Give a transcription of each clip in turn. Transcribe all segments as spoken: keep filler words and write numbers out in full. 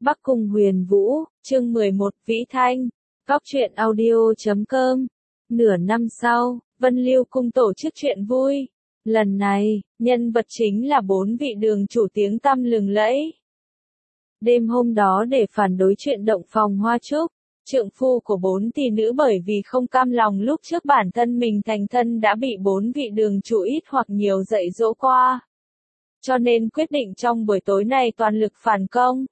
Bắc Cung Huyền Vũ, chương mười một, Vĩ Thanh, Cóc truyện audio chấm com. Nửa năm sau, Vân Liêu Cung tổ chức chuyện vui. Lần này, nhân vật chính là bốn vị đường chủ tiếng tăm lừng lẫy. Đêm hôm đó để phản đối chuyện động phòng Hoa Trúc, trượng phu của bốn tỷ nữ bởi vì không cam lòng lúc trước bản thân mình thành thân đã bị bốn vị đường chủ ít hoặc nhiều dạy dỗ qua. Cho nên quyết định trong buổi tối này toàn lực phản công.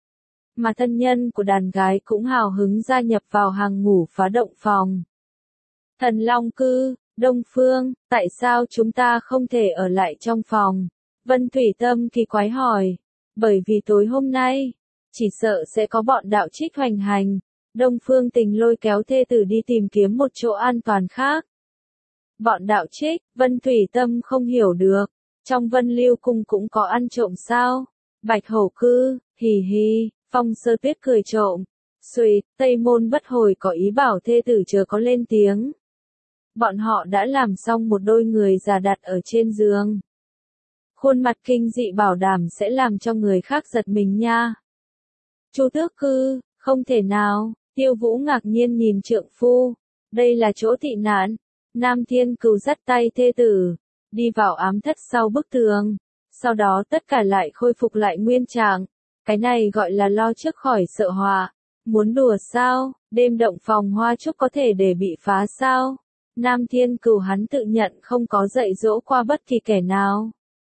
Mà thân nhân của đàn gái cũng hào hứng gia nhập vào hàng ngũ phá động phòng. Thần Long Cư, Đông Phương, tại sao chúng ta không thể ở lại trong phòng? Vân Thủy Tâm kỳ quái hỏi. Bởi vì tối hôm nay, chỉ sợ sẽ có bọn đạo trích hoành hành. Đông Phương Tình lôi kéo thê tử đi tìm kiếm một chỗ an toàn khác. Bọn đạo trích, Vân Thủy Tâm không hiểu được. Trong Vân Liêu Cung cũng có ăn trộm sao? Bạch Hổ Cư, hì hì, Phong Sơ Tuyết cười trộm. Xuyệt, Tây Môn Bất Hồi có ý bảo thê tử chờ có lên tiếng. Bọn họ đã làm xong một đôi người già đặt ở trên giường. Khuôn mặt kinh dị bảo đảm sẽ làm cho người khác giật mình nha. Chu Tước Cư, không thể nào, Tiêu Vũ ngạc nhiên nhìn trượng phu. Đây là chỗ tị nạn. Nam Thiên Cừu dắt tay thê tử, đi vào ám thất sau bức tường. Sau đó tất cả lại khôi phục lại nguyên trạng. Cái này gọi là lo trước khỏi sợ họa. Muốn đùa sao, đêm động phòng Hoa Trúc có thể để bị phá sao? Nam Thiên Cừu hắn tự nhận không có dạy dỗ qua bất kỳ kẻ nào.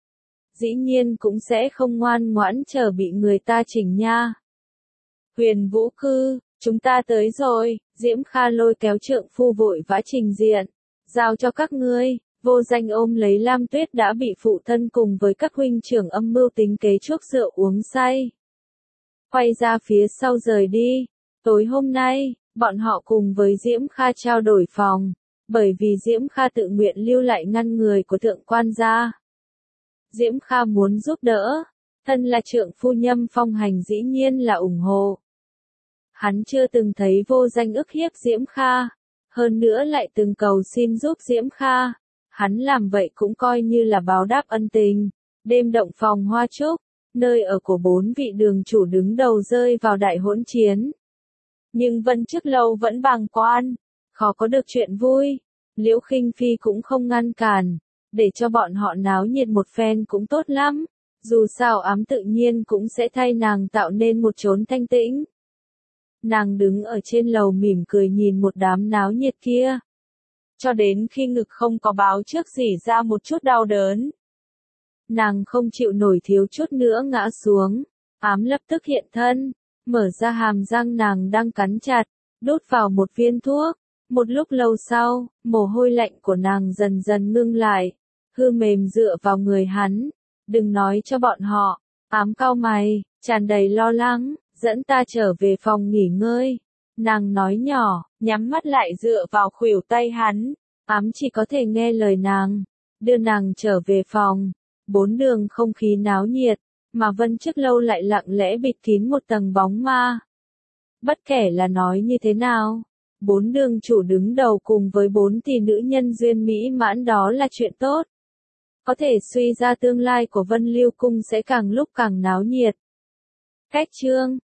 Dĩ nhiên cũng sẽ không ngoan ngoãn chờ bị người ta chỉnh nha. Huyền Vũ Cư, chúng ta tới rồi, Diễm Kha lôi kéo trượng phu vội vã trình diện. Giao cho các ngươi, vô danh ôm lấy Lam Tuyết đã bị phụ thân cùng với các huynh trưởng âm mưu tính kế chuốc rượu uống say. Quay ra phía sau rời đi. Tối hôm nay, bọn họ cùng với Diễm Kha trao đổi phòng. Bởi vì Diễm Kha tự nguyện lưu lại ngăn người của thượng quan gia. Diễm Kha muốn giúp đỡ. Thân là trượng phu Nhâm Phong Hành dĩ nhiên là ủng hộ. Hắn chưa từng thấy vô danh ức hiếp Diễm Kha. Hơn nữa lại từng cầu xin giúp Diễm Kha. Hắn làm vậy cũng coi như là báo đáp ân tình. Đêm động phòng Hoa Trúc, nơi ở của bốn vị đường chủ đứng đầu rơi vào đại hỗn chiến. Nhưng Vân Trước Lâu vẫn bàng quan, khó có được chuyện vui. Liễu Khinh Phi cũng không ngăn cản, để cho bọn họ náo nhiệt một phen cũng tốt lắm. Dù sao ám tự nhiên cũng sẽ thay nàng tạo nên một chốn thanh tĩnh. Nàng đứng ở trên lầu mỉm cười nhìn một đám náo nhiệt kia. Cho đến khi ngực không có báo trước rỉ ra một chút đau đớn. Nàng không chịu nổi thiếu chút nữa ngã xuống. Ám lập tức hiện thân, mở ra hàm răng nàng đang cắn chặt, đút vào một viên thuốc. Một lúc lâu sau, mồ hôi lạnh của nàng dần dần ngưng lại. Hư mềm dựa vào người hắn. Đừng nói cho bọn họ. Ám cau mày, tràn đầy lo lắng, dẫn ta trở về phòng nghỉ ngơi. Nàng nói nhỏ, nhắm mắt lại dựa vào khuỷu tay hắn. Ám chỉ có thể nghe lời nàng, đưa nàng trở về phòng. Bốn đường không khí náo nhiệt, mà Vân Trước Lâu lại lặng lẽ bịt kín một tầng bóng ma. Bất kể là nói như thế nào, bốn đường chủ đứng đầu cùng với bốn tỷ nữ nhân duyên mỹ mãn đó là chuyện tốt. Có thể suy ra tương lai của Vân Liêu Cung sẽ càng lúc càng náo nhiệt. Cách chương